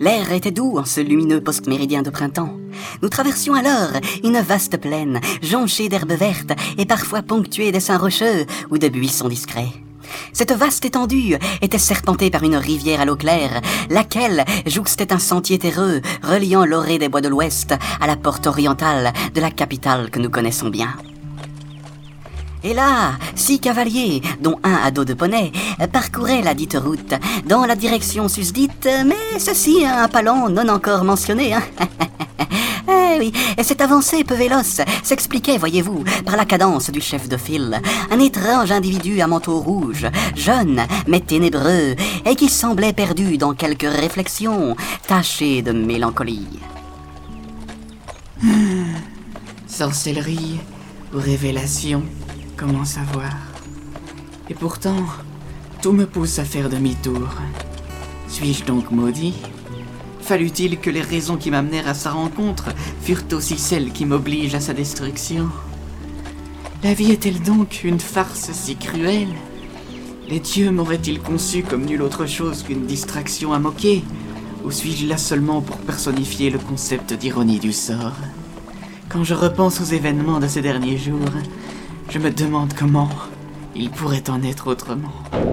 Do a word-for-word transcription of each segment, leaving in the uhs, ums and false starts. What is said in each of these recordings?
L'air était doux en ce lumineux post-méridien de printemps. Nous traversions alors une vaste plaine, jonchée d'herbes vertes et parfois ponctuée d'essaims rocheux ou de buissons discrets. Cette vaste étendue était serpentée par une rivière à l'eau claire, laquelle jouxtait un sentier terreux reliant l'orée des bois de l'Ouest à la porte orientale de la capitale que nous connaissons bien. Et là, six cavaliers, dont un à dos de poney, parcouraient la dite route, dans la direction susdite, mais ceci un pas lent non encore mentionné, hein. Eh oui, et cette avancée peu véloce s'expliquait, voyez-vous, par la cadence du chef de file, un étrange individu à manteau rouge, jeune mais ténébreux, et qui semblait perdu dans quelques réflexions, taché de mélancolie. Hmm. Sorcellerie ou révélation, comment savoir? Et pourtant, tout me pousse à faire demi-tour. Suis-je donc maudit? Fallut-il que les raisons qui m'amenèrent à sa rencontre furent aussi celles qui m'obligent à sa destruction? La vie est-elle donc une farce si cruelle? Les dieux m'auraient-ils conçu comme nulle autre chose qu'une distraction à moquer? Ou suis-je là seulement pour personnifier le concept d'ironie du sort? Quand je repense aux événements de ces derniers jours, je me demande comment il pourrait en être autrement.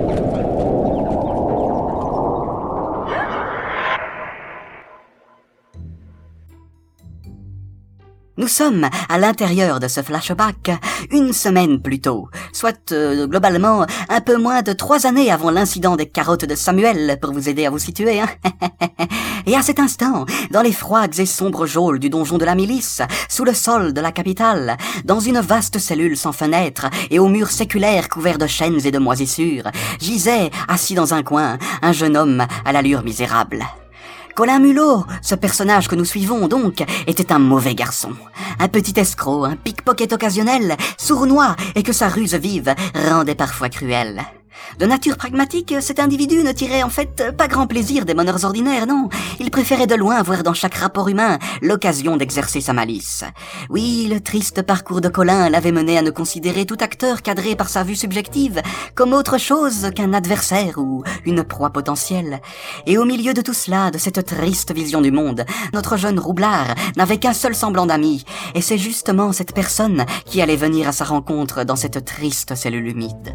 Nous sommes à l'intérieur de ce flashback une semaine plus tôt, soit euh, globalement un peu moins de trois années avant l'incident des carottes de Samuel, pour vous aider à vous situer. Hein. Et à cet instant, dans les froides et sombres geôles du donjon de la milice, sous le sol de la capitale, dans une vaste cellule sans fenêtre et aux murs séculaires couverts de chaînes et de moisissures, gisait, assis dans un coin, un jeune homme à l'allure misérable. Colin Mulot, ce personnage que nous suivons donc, était un mauvais garçon. Un petit escroc, un pickpocket occasionnel, sournois et que sa ruse vive rendait parfois cruel. De nature pragmatique, cet individu ne tirait en fait pas grand plaisir des bonheurs ordinaires, non. Il préférait de loin voir dans chaque rapport humain l'occasion d'exercer sa malice. Oui, le triste parcours de Colin l'avait mené à ne considérer tout acteur cadré par sa vue subjective comme autre chose qu'un adversaire ou une proie potentielle. Et au milieu de tout cela, de cette triste vision du monde, notre jeune roublard n'avait qu'un seul semblant d'ami, et c'est justement cette personne qui allait venir à sa rencontre dans cette triste cellule humide.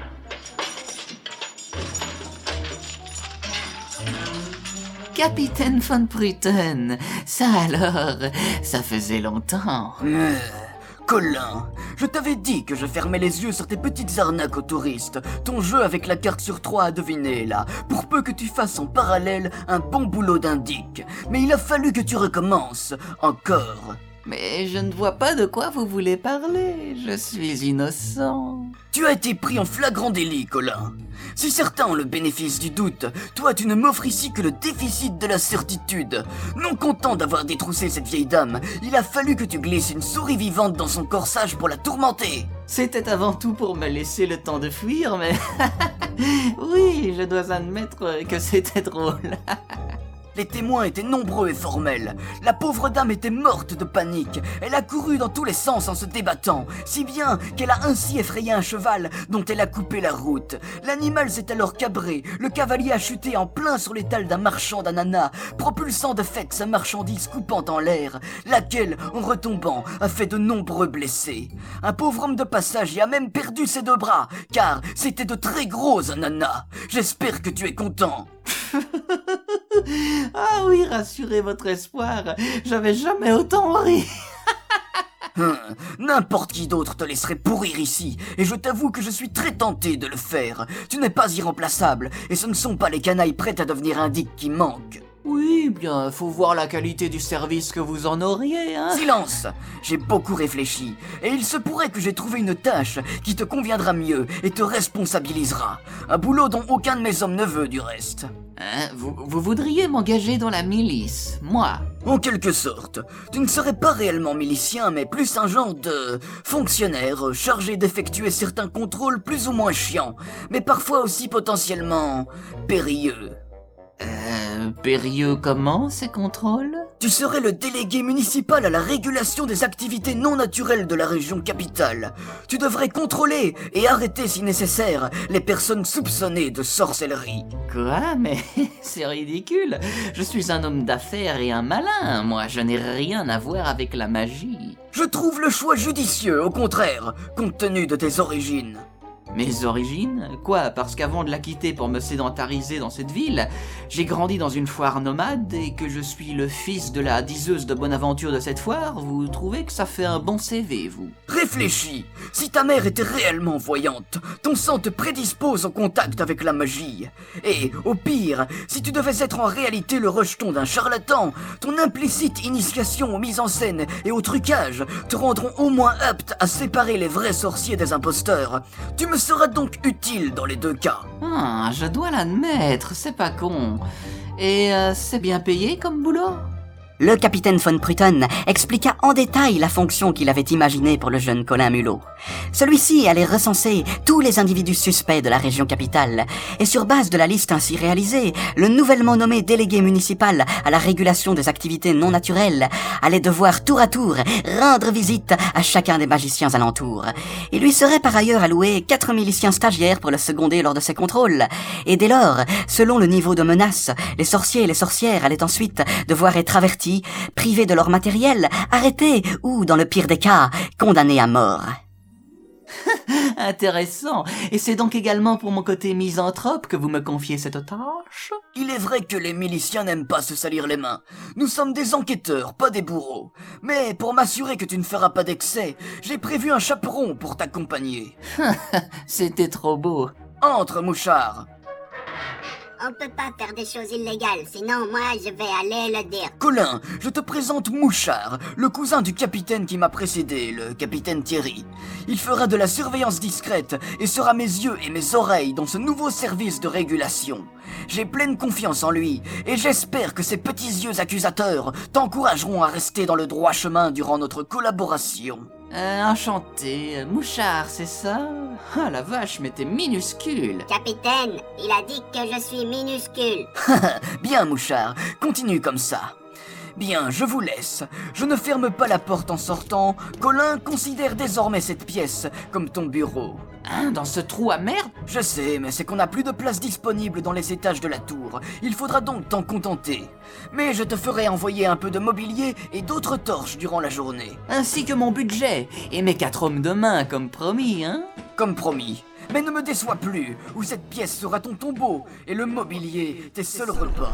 Capitaine von Brüten, ça alors, ça faisait longtemps. Euh, Colin, je t'avais dit que je fermais les yeux sur tes petites arnaques aux touristes, ton jeu avec la carte sur trois à deviner là, pour peu que tu fasses en parallèle un bon boulot d'indique. Mais il a fallu que tu recommences, encore. Mais je ne vois pas de quoi vous voulez parler, je suis innocent. Tu as été pris en flagrant délit, Colin. Si certains ont le bénéfice du doute, toi tu ne m'offres ici que le déficit de la certitude. Non content d'avoir détroussé cette vieille dame, il a fallu que tu glisses une souris vivante dans son corsage pour la tourmenter. C'était avant tout pour me laisser le temps de fuir, mais... oui, je dois admettre que c'était drôle. Les témoins étaient nombreux et formels. La pauvre dame était morte de panique. Elle a couru dans tous les sens en se débattant, si bien qu'elle a ainsi effrayé un cheval dont elle a coupé la route. L'animal s'est alors cabré, le cavalier a chuté en plein sur l'étal d'un marchand d'ananas, propulsant de fait sa marchandise coupant en l'air, laquelle, en retombant, a fait de nombreux blessés. Un pauvre homme de passage y a même perdu ses deux bras, car c'était de très gros ananas. J'espère que tu es content. Ah oui, rassurez votre espoir, j'avais jamais autant ri. Hum, n'importe qui d'autre te laisserait pourrir ici, et je t'avoue que je suis très tenté de le faire. Tu n'es pas irremplaçable, et ce ne sont pas les canailles prêtes à devenir indiques qui manquent. Oui, bien, faut voir la qualité du service que vous en auriez, hein. Silence! J'ai beaucoup réfléchi, et il se pourrait que j'ai trouvé une tâche qui te conviendra mieux et te responsabilisera. Un boulot dont aucun de mes hommes ne veut, du reste. Hein, vous, vous voudriez m'engager dans la milice, moi? En quelque sorte. Tu ne serais pas réellement milicien, mais plus un genre de fonctionnaire chargé d'effectuer certains contrôles plus ou moins chiants, mais parfois aussi potentiellement périlleux. Euh, périlleux comment, ces contrôles? Tu serais le délégué municipal à la régulation des activités non naturelles de la région capitale. Tu devrais contrôler et arrêter si nécessaire les personnes soupçonnées de sorcellerie. Quoi? Mais c'est ridicule. Je suis un homme d'affaires et un malin. Moi, je n'ai rien à voir avec la magie. Je trouve le choix judicieux, au contraire, compte tenu de tes origines. Mes origines? Quoi? Parce qu'avant de la quitter pour me sédentariser dans cette ville, j'ai grandi dans une foire nomade et que je suis le fils de la diseuse de bonne aventure de cette foire, vous trouvez que ça fait un bon C V, vous? Réfléchis. Si ta mère était réellement voyante, ton sang te prédispose au contact avec la magie. Et, au pire, si tu devais être en réalité le rejeton d'un charlatan, ton implicite initiation aux mises en scène et au trucage te rendront au moins apte à séparer les vrais sorciers des imposteurs. Tu me seras donc utile dans les deux cas. Ah, je dois l'admettre, c'est pas con. Et euh, c'est bien payé comme boulot? Le capitaine von Pruten expliqua en détail la fonction qu'il avait imaginée pour le jeune Colin Mulot. Celui-ci allait recenser tous les individus suspects de la région capitale, et sur base de la liste ainsi réalisée, le nouvellement nommé délégué municipal à la régulation des activités non naturelles allait devoir tour à tour rendre visite à chacun des magiciens alentours. Il lui serait par ailleurs alloué quatre miliciens stagiaires pour le seconder lors de ses contrôles, et dès lors, selon le niveau de menace, les sorciers et les sorcières allaient ensuite devoir être avertis, privés de leur matériel, arrêtés ou, dans le pire des cas, condamnés à mort. Intéressant. Et c'est donc également pour mon côté misanthrope que vous me confiez cette tâche? Il est vrai que les miliciens n'aiment pas se salir les mains. Nous sommes des enquêteurs, pas des bourreaux. Mais pour m'assurer que tu ne feras pas d'excès, j'ai prévu un chaperon pour t'accompagner. C'était trop beau. Entre, mouchard. On peut pas faire des choses illégales, sinon moi je vais aller le dire. Colin, je te présente Mouchard, le cousin du capitaine qui m'a précédé, le capitaine Thierry. Il fera de la surveillance discrète et sera mes yeux et mes oreilles dans ce nouveau service de régulation. J'ai pleine confiance en lui et j'espère que ces petits yeux accusateurs t'encourageront à rester dans le droit chemin durant notre collaboration. Euh, enchanté. Mouchard, c'est ça? Ah la vache, mais t'es minuscule. Capitaine, il a dit que je suis minuscule. Bien, Mouchard, continue comme ça. Bien, je vous laisse. Je ne ferme pas la porte en sortant. Colin considère désormais cette pièce comme ton bureau. Hein, dans ce trou à merde? Je sais, mais c'est qu'on n'a plus de place disponible dans les étages de la tour. Il faudra donc t'en contenter. Mais je te ferai envoyer un peu de mobilier et d'autres torches durant la journée. Ainsi que mon budget, et mes quatre hommes de main, comme promis, hein? Comme promis. Mais ne me déçois plus, ou cette pièce sera ton tombeau, et le mobilier tes seuls repas.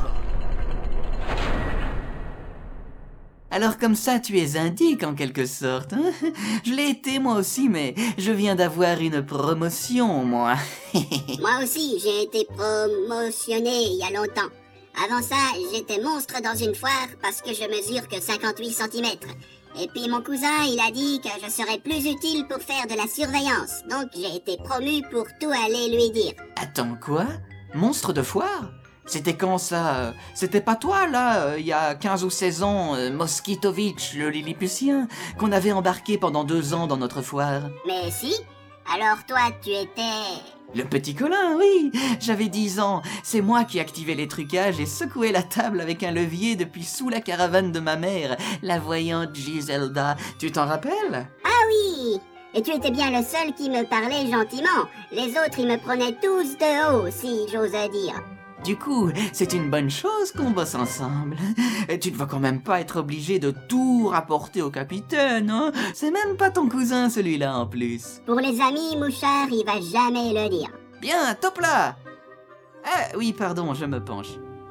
Alors comme ça, tu es indique en quelque sorte, hein? Je l'ai été moi aussi, mais je viens d'avoir une promotion, moi. Moi aussi, j'ai été promotionné il y a longtemps. Avant ça, j'étais monstre dans une foire parce que je mesure que cinquante-huit centimètres. Et puis mon cousin, il a dit que je serais plus utile pour faire de la surveillance. Donc j'ai été promu pour tout aller lui dire. Attends, quoi? Monstre de foire? C'était quand ça? C'était pas toi, là, il y a quinze ou seize ans, euh, Moskitovitch, le Lilliputien, qu'on avait embarqué pendant deux ans dans notre foire? Mais si. Alors toi, tu étais... Le petit Colin, oui. J'avais dix ans. C'est moi qui activais les trucages et secouais la table avec un levier depuis sous la caravane de ma mère, la voyante Giselda. Tu t'en rappelles? Ah oui. Et tu étais bien le seul qui me parlait gentiment. Les autres, ils me prenaient tous de haut, si j'ose dire. Du coup, c'est une bonne chose qu'on bosse ensemble. Tu ne vas quand même pas être obligé de tout rapporter au capitaine, hein? C'est même pas ton cousin, celui-là, en plus. Pour les amis, Mouchard, il va jamais le dire. Bien, top là! Ah, oui, pardon, je me penche.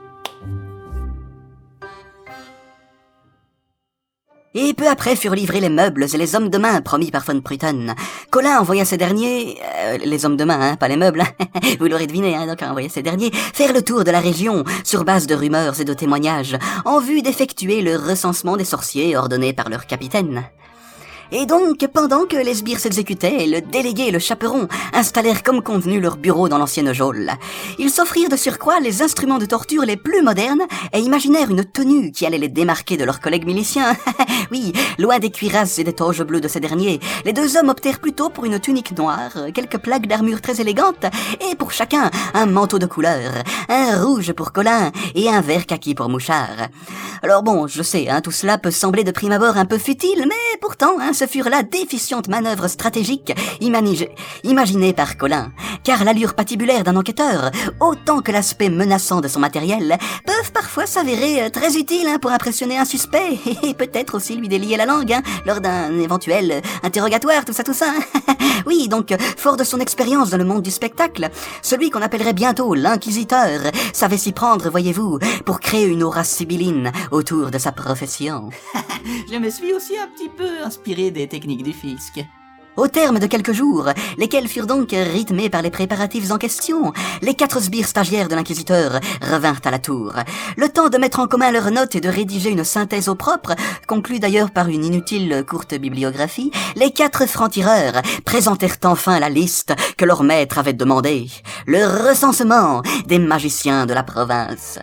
Et peu après furent livrés les meubles et les hommes de main promis par von Pruten. Colin envoya ces derniers, euh, les hommes de main, hein, pas les meubles, vous l'aurez deviné, hein, donc envoya ces derniers, faire le tour de la région, sur base de rumeurs et de témoignages, en vue d'effectuer le recensement des sorciers ordonné par leur capitaine. Et donc, pendant que les sbires s'exécutaient, le délégué et le chaperon installèrent comme convenu leur bureau dans l'ancienne geôle. Ils s'offrirent de surcroît les instruments de torture les plus modernes et imaginèrent une tenue qui allait les démarquer de leurs collègues miliciens. Oui, loin des cuirasses et des toges bleues de ces derniers, les deux hommes optèrent plutôt pour une tunique noire, quelques plaques d'armure très élégantes, et pour chacun, un manteau de couleur, un rouge pour Colin et un vert kaki pour Mouchard. Alors bon, je sais, hein, tout cela peut sembler de prime abord un peu futile, mais pourtant, hein, ce furent là d'efficientes manœuvres stratégiques imani- imaginées par Colin, car l'allure patibulaire d'un enquêteur, autant que l'aspect menaçant de son matériel, peuvent parfois s'avérer euh, très utiles hein, pour impressionner un suspect, et peut-être aussi lui délier la langue, hein, lors d'un éventuel euh, interrogatoire, tout ça, tout ça. Oui, donc, fort de son expérience dans le monde du spectacle, celui qu'on appellerait bientôt l'inquisiteur savait s'y prendre, voyez-vous, pour créer une aura sibylline autour de sa profession. Je me suis aussi un petit peu inspiré des techniques du fisc. Au terme de quelques jours, lesquels furent donc rythmés par les préparatifs en question, les quatre sbires stagiaires de l'inquisiteur revinrent à la tour. Le temps de mettre en commun leurs notes et de rédiger une synthèse au propre, conclue d'ailleurs par une inutile courte bibliographie, les quatre francs-tireurs présentèrent enfin la liste que leur maître avait demandée, le recensement des magiciens de la province.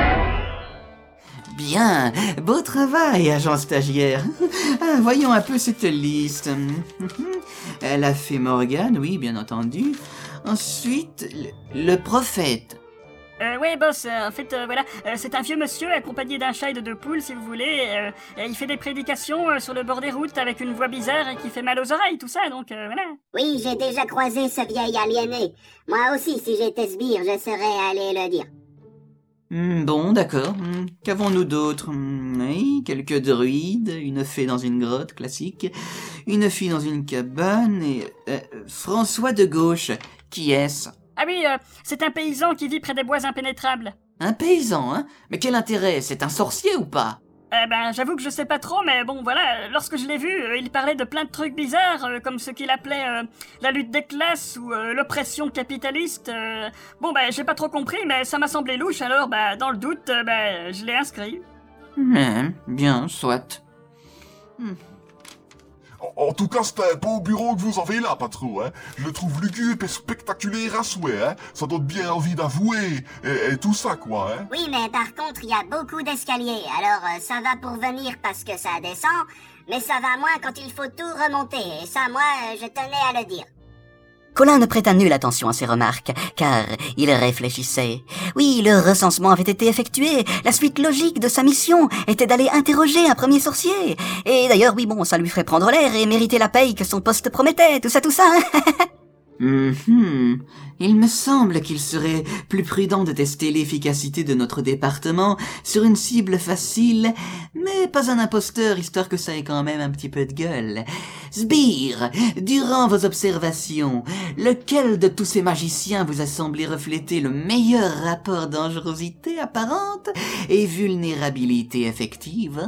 Bien, beau travail, agent stagiaire. Ah, voyons un peu cette liste. Elle a fait Morgane, oui, bien entendu. Ensuite, le, le prophète. Euh, ouais, boss, euh, en fait, euh, voilà, euh, c'est un vieux monsieur accompagné d'un chat et de deux poules, si vous voulez. Euh, et il fait des prédications euh, sur le bord des routes avec une voix bizarre et qui fait mal aux oreilles, tout ça, donc euh, voilà. Oui, j'ai déjà croisé ce vieil aliéné. Moi aussi, si j'étais sbire, je serais allé le dire. Hmm, bon, d'accord. Hmm, qu'avons-nous d'autre? Hmm, oui, quelques druides, une fée dans une grotte, classique, une fille dans une cabane et... Euh, François de Gauche, qui est-ce? Ah oui, euh, c'est un paysan qui vit près des bois impénétrables. Un paysan, hein? Mais quel intérêt? C'est un sorcier ou pas? Eh ben, j'avoue que je sais pas trop, mais bon, voilà, lorsque je l'ai vu, euh, il parlait de plein de trucs bizarres, euh, comme ce qu'il appelait euh, la lutte des classes ou euh, l'oppression capitaliste. euh. Bon, ben, j'ai pas trop compris, mais ça m'a semblé louche, alors, bah, dans le doute, euh, ben, je l'ai inscrit. Hmm, bien, soit. Hmm. En, en tout cas, c'est un beau bureau que vous avez là, patron, hein. Je le trouve lugubre et spectaculaire à souhait, hein. Ça donne bien envie d'avouer, et, et tout ça, quoi, hein. Oui, mais par contre, il y a beaucoup d'escaliers, alors euh, ça va pour venir parce que ça descend, mais ça va moins quand il faut tout remonter, et ça, moi, euh, je tenais à le dire. Colin ne prêta nulle attention à ces remarques, car il réfléchissait. Oui, le recensement avait été effectué, la suite logique de sa mission était d'aller interroger un premier sorcier. Et d'ailleurs, oui, bon, ça lui ferait prendre l'air et mériter la paye que son poste promettait, tout ça, tout ça. Mm-hmm. Il me semble qu'il serait plus prudent de tester l'efficacité de notre département sur une cible facile, mais pas un imposteur, histoire que ça ait quand même un petit peu de gueule. Sbire, durant vos observations, lequel de tous ces magiciens vous a semblé refléter le meilleur rapport dangerosité apparente et vulnérabilité effective?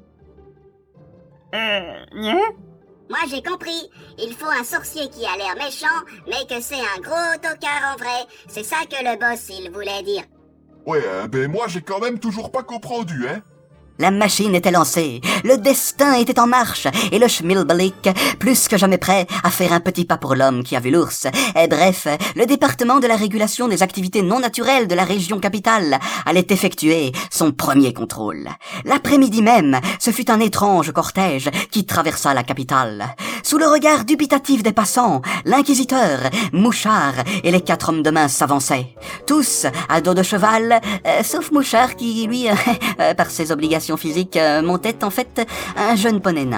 Euh, hein? Moi, j'ai compris. Il faut un sorcier qui a l'air méchant, mais que c'est un gros tocard en vrai. C'est ça que le boss, il voulait dire. Ouais, euh, ben moi, j'ai quand même toujours pas comprendu, hein. La machine était lancée, le destin était en marche, et le schmilblick, plus que jamais prêt à faire un petit pas pour l'homme qui a vu l'ours. Et bref, le département de la régulation des activités non naturelles de la région capitale allait effectuer son premier contrôle. L'après-midi même, ce fut un étrange cortège qui traversa la capitale. Sous le regard dubitatif des passants, l'inquisiteur, Mouchard et les quatre hommes de main s'avançaient. Tous à dos de cheval, euh, sauf Mouchard qui, lui, euh, par ses obligations physique euh, montait en fait un jeune poney nain.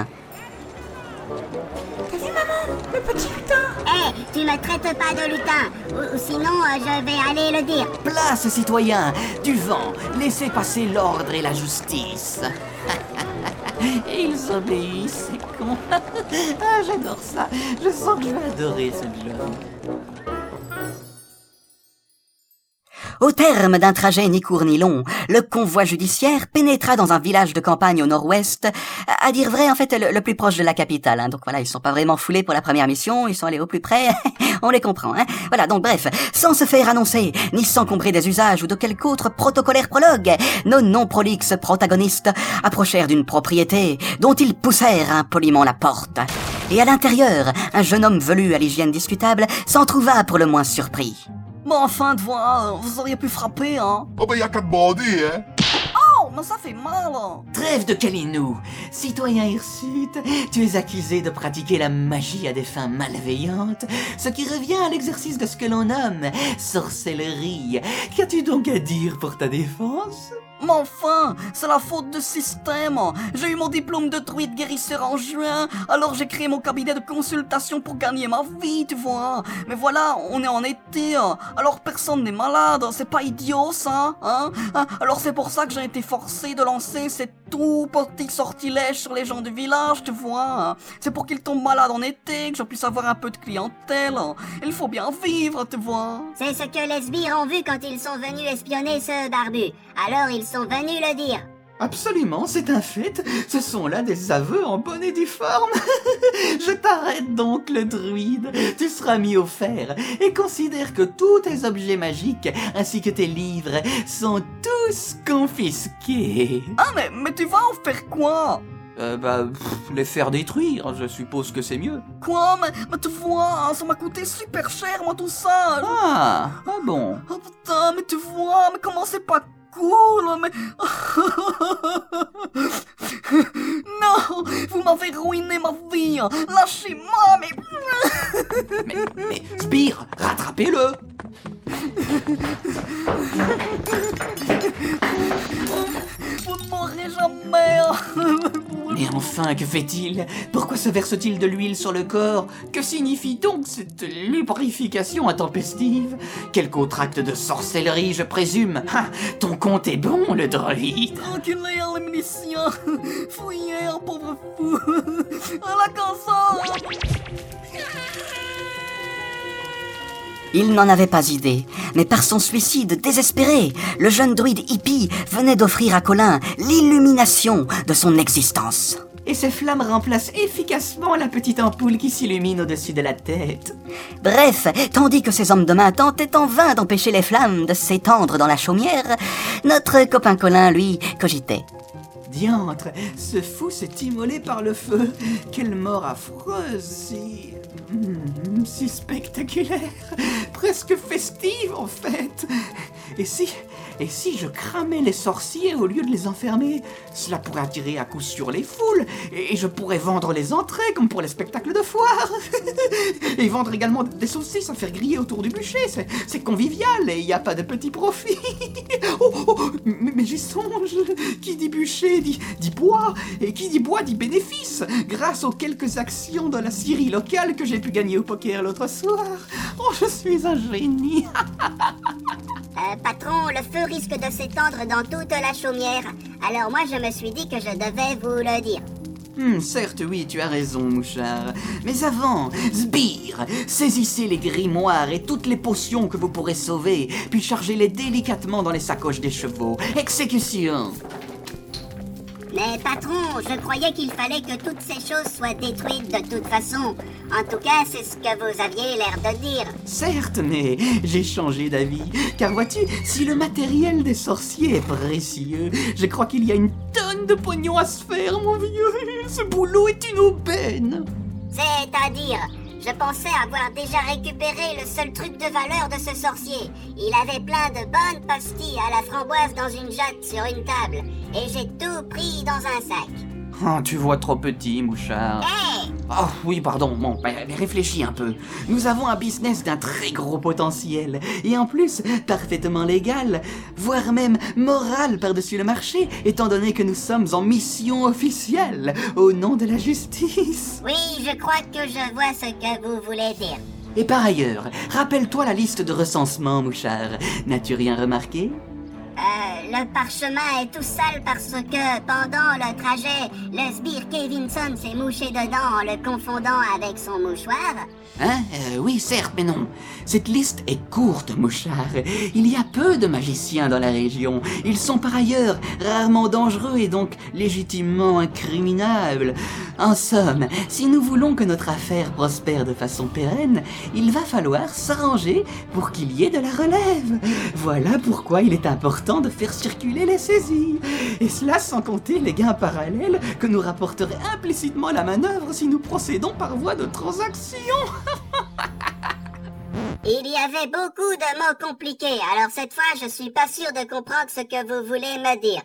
T'as vu, maman? Le petit lutin! Hé, hey, tu me traites pas de lutin, ou, ou sinon euh, je vais aller le dire. Place, citoyens, du vent, laissez passer l'ordre et la justice. Et ils obéissent, c'est con. Ah, j'adore ça. Je sens que je vais adorer ce job. Au terme d'un trajet ni court ni long, le convoi judiciaire pénétra dans un village de campagne au nord-ouest, à dire vrai en fait le, le plus proche de la capitale. Hein. Donc voilà, ils sont pas vraiment foulés pour la première mission, ils sont allés au plus près, on les comprend. Hein. Voilà, donc bref, sans se faire annoncer, ni s'encombrer des usages ou de quelque autre protocolaire prologue, nos non-prolixes protagonistes approchèrent d'une propriété dont ils poussèrent impoliment la porte. Et à l'intérieur, un jeune homme velu à l'hygiène discutable s'en trouva pour le moins surpris. Bon, enfin, de voir, vous auriez pu frapper, hein. Oh ben y'a qu'à demander, hein. Oh, mais ça fait mal, hein. Trêve de câlinou. Citoyen Hirsute, tu es accusé de pratiquer la magie à des fins malveillantes, ce qui revient à l'exercice de ce que l'on nomme sorcellerie. Qu'as-tu donc à dire pour ta défense? Mais enfin, c'est la faute du système. J'ai eu mon diplôme de druide guérisseur en juin, alors j'ai créé mon cabinet de consultation pour gagner ma vie, tu vois. Mais voilà, on est en été, alors personne n'est malade, c'est pas idiot ça, hein. Alors c'est pour ça que j'ai été forcé de lancer ces tout petits sortilèges sur les gens du village, tu vois. C'est pour qu'ils tombent malades en été, que je puisse avoir un peu de clientèle. Il faut bien vivre, tu vois. C'est ce que les sbires ont vu quand ils sont venus espionner ce barbu. Alors ils sont venus le dire. Absolument, c'est un fait. Ce sont là des aveux en bonne et due forme. Je t'arrête donc, le druide. Tu seras mis au fer et considère que tous tes objets magiques ainsi que tes livres sont tous confisqués. Ah mais, mais tu vas en faire quoi? Euh, bah, pff, les faire détruire, je suppose que c'est mieux. Quoi? Mais, mais tu vois, ça m'a coûté super cher, moi, tout ça. Ah, ah bon. Oh putain, mais tu vois, mais comment c'est pas cool, mais... Non, vous m'avez ruiné ma vie. Lâchez-moi, mais... mais... Mais, Sbire, rattrapez-le. Vous ne mourrez jamais. Mais enfin, que fait-il? Pourquoi se verse-t-il de l'huile sur le corps? Que signifie donc cette lubrification intempestive? Quelque autre acte de sorcellerie, je présume? Ah, ton compte est bon, le droïde. Enculé à la munition. Fouillez, un pauvre fou. À la console. Il n'en avait pas idée, mais par son suicide désespéré, le jeune druide hippie venait d'offrir à Colin l'illumination de son existence. Et ces flammes remplacent efficacement la petite ampoule qui s'illumine au-dessus de la tête. Bref, tandis que ces hommes de main tentaient en vain d'empêcher les flammes de s'étendre dans la chaumière, notre copain Colin, lui, cogitait. Diantre, ce fou s'est immolé par le feu. Quelle mort affreuse, si... Hmm, si spectaculaire, presque festive en fait. Et si, et si je cramais les sorciers au lieu de les enfermer? Cela pourrait attirer à coup sûr les foules, et je pourrais vendre les entrées comme pour les spectacles de foire. Et vendre également des saucisses à faire griller autour du bûcher, c'est, c'est convivial et il n'y a pas de petit profit. Oh, oh, mais, mais j'y songe, qui dit bûcher dit, dit bois, et qui dit bois dit bénéfice, grâce aux quelques actions de la scierie locale que j'ai pu gagner au poker l'autre soir. Oh, je suis un génie. Euh, patron, le feu risque de s'étendre dans toute la chaumière. Alors moi, je me suis dit que je devais vous le dire. Hmm, certes, oui, tu as raison, mouchard. Mais avant, sbire, saisissez les grimoires et toutes les potions que vous pourrez sauver, puis chargez-les délicatement dans les sacoches des chevaux. Exécution! Mais patron, je croyais qu'il fallait que toutes ces choses soient détruites de toute façon. En tout cas, c'est ce que vous aviez l'air de dire. Certes, mais j'ai changé d'avis. Car vois-tu, si le matériel des sorciers est précieux, je crois qu'il y a une tonne de pognon à se faire, mon vieux. Ce boulot est une aubaine. C'est-à-dire, je pensais avoir déjà récupéré le seul truc de valeur de ce sorcier. Il avait plein de bonnes pastilles à la framboise dans une jatte sur une table. Et j'ai tout pris dans un sac. Oh, tu vois trop petit, mouchard. Hey! Oh, oui, pardon, bon, bah, réfléchis un peu. Nous avons un business d'un très gros potentiel, et en plus, parfaitement légal, voire même moral par-dessus le marché, étant donné que nous sommes en mission officielle, au nom de la justice. Oui, je crois que je vois ce que vous voulez dire. Et par ailleurs, rappelle-toi la liste de recensement, mouchard. N'as-tu rien remarqué? Euh, le parchemin est tout sale parce que pendant le trajet, le sbire Kevinson s'est mouché dedans en le confondant avec son mouchoir. Hein euh, Oui, certes, mais non. Cette liste est courte, mouchard. Il y a peu de magiciens dans la région. Ils sont par ailleurs rarement dangereux et donc légitimement incriminables. En somme, si nous voulons que notre affaire prospère de façon pérenne, il va falloir s'arranger pour qu'il y ait de la relève. Voilà pourquoi il est important de faire circuler les saisies. Et cela sans compter les gains parallèles que nous rapporterait implicitement la manœuvre si nous procédons par voie de transaction. Il y avait beaucoup de mots compliqués, alors cette fois je suis pas sûr de comprendre ce que vous voulez me dire.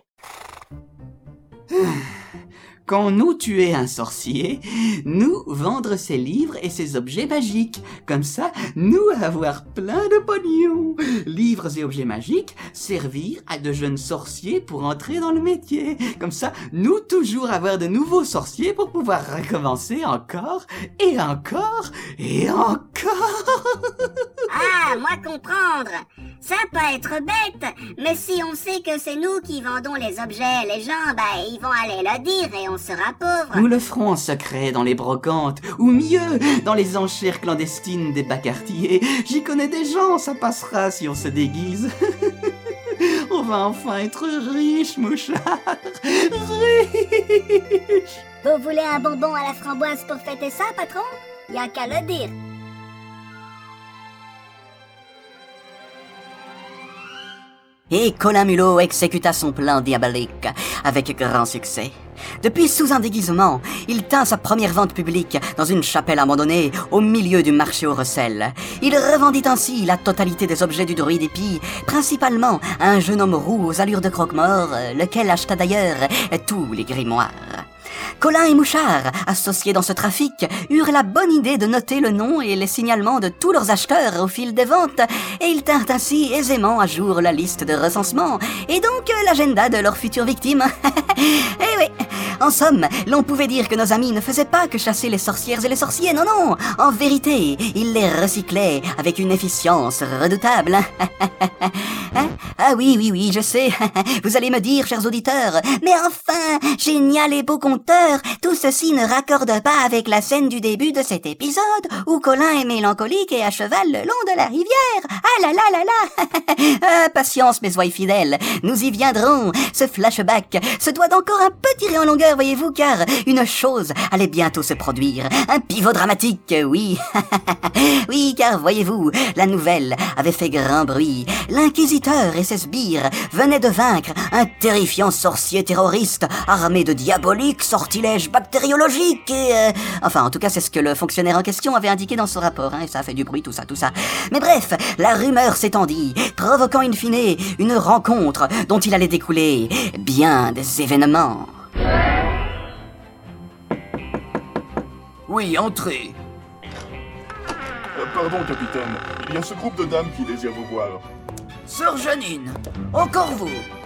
Quand nous tuer un sorcier, nous vendre ses livres et ses objets magiques. Comme ça, nous avoir plein de pognon. Livres et objets magiques, servir à de jeunes sorciers pour entrer dans le métier. Comme ça, nous toujours avoir de nouveaux sorciers pour pouvoir recommencer encore et encore et encore. Ah, moi comprendre. Ça peut être bête, mais si on sait que c'est nous qui vendons les objets, les gens, bah, ils vont aller le dire et on sera pauvres. Nous le ferons en secret dans les brocantes, ou mieux, dans les enchères clandestines des bas-quartiers. J'y connais des gens, ça passera si on se déguise. On va enfin être riche, mouchard. Riche. Vous voulez un bonbon à la framboise pour fêter ça, patron? Y a qu'à le dire. Et Colin Mulot exécuta son plan diabolique avec grand succès. Depuis sous un déguisement, il tint sa première vente publique dans une chapelle abandonnée au milieu du marché aux recels. Il revendit ainsi la totalité des objets du druide épi, principalement à un jeune homme roux aux allures de croque-mort, lequel acheta d'ailleurs tous les grimoires. Colin et Mouchard, associés dans ce trafic, eurent la bonne idée de noter le nom et les signalements de tous leurs acheteurs au fil des ventes, et ils tinrent ainsi aisément à jour la liste de recensement, et donc l'agenda de leurs futures victimes. Eh oui, en somme, l'on pouvait dire que nos amis ne faisaient pas que chasser les sorcières et les sorciers, non, non, en vérité, ils les recyclaient avec une efficience redoutable. Hein? Ah oui, oui, oui, je sais, vous allez me dire, chers auditeurs, mais enfin, génial et beau conteur, tout ceci ne raccorde pas avec la scène du début de cet épisode, où Colin est mélancolique et à cheval le long de la rivière. Ah là là là là. Ah, patience, mes oreilles fidèles, nous y viendrons. Ce flashback se doit d'encore un peu tirer en longueur, voyez-vous, car une chose allait bientôt se produire, un pivot dramatique, oui. Oui, car voyez-vous, la nouvelle avait fait grand bruit. L'inquisiteur et ses sbires venaient de vaincre un terrifiant sorcier terroriste armé de diaboliques sortilèges bactériologiques et... Euh... Enfin, en tout cas, c'est ce que le fonctionnaire en question avait indiqué dans son rapport, hein, et ça a fait du bruit, tout ça, tout ça. Mais bref, la rumeur s'étendit, provoquant in fine une rencontre dont il allait découler bien des événements. Oui, entrez. Euh, pardon, capitaine. Il y a ce groupe de dames qui désire vous voir. Sœur Janine, encore vous.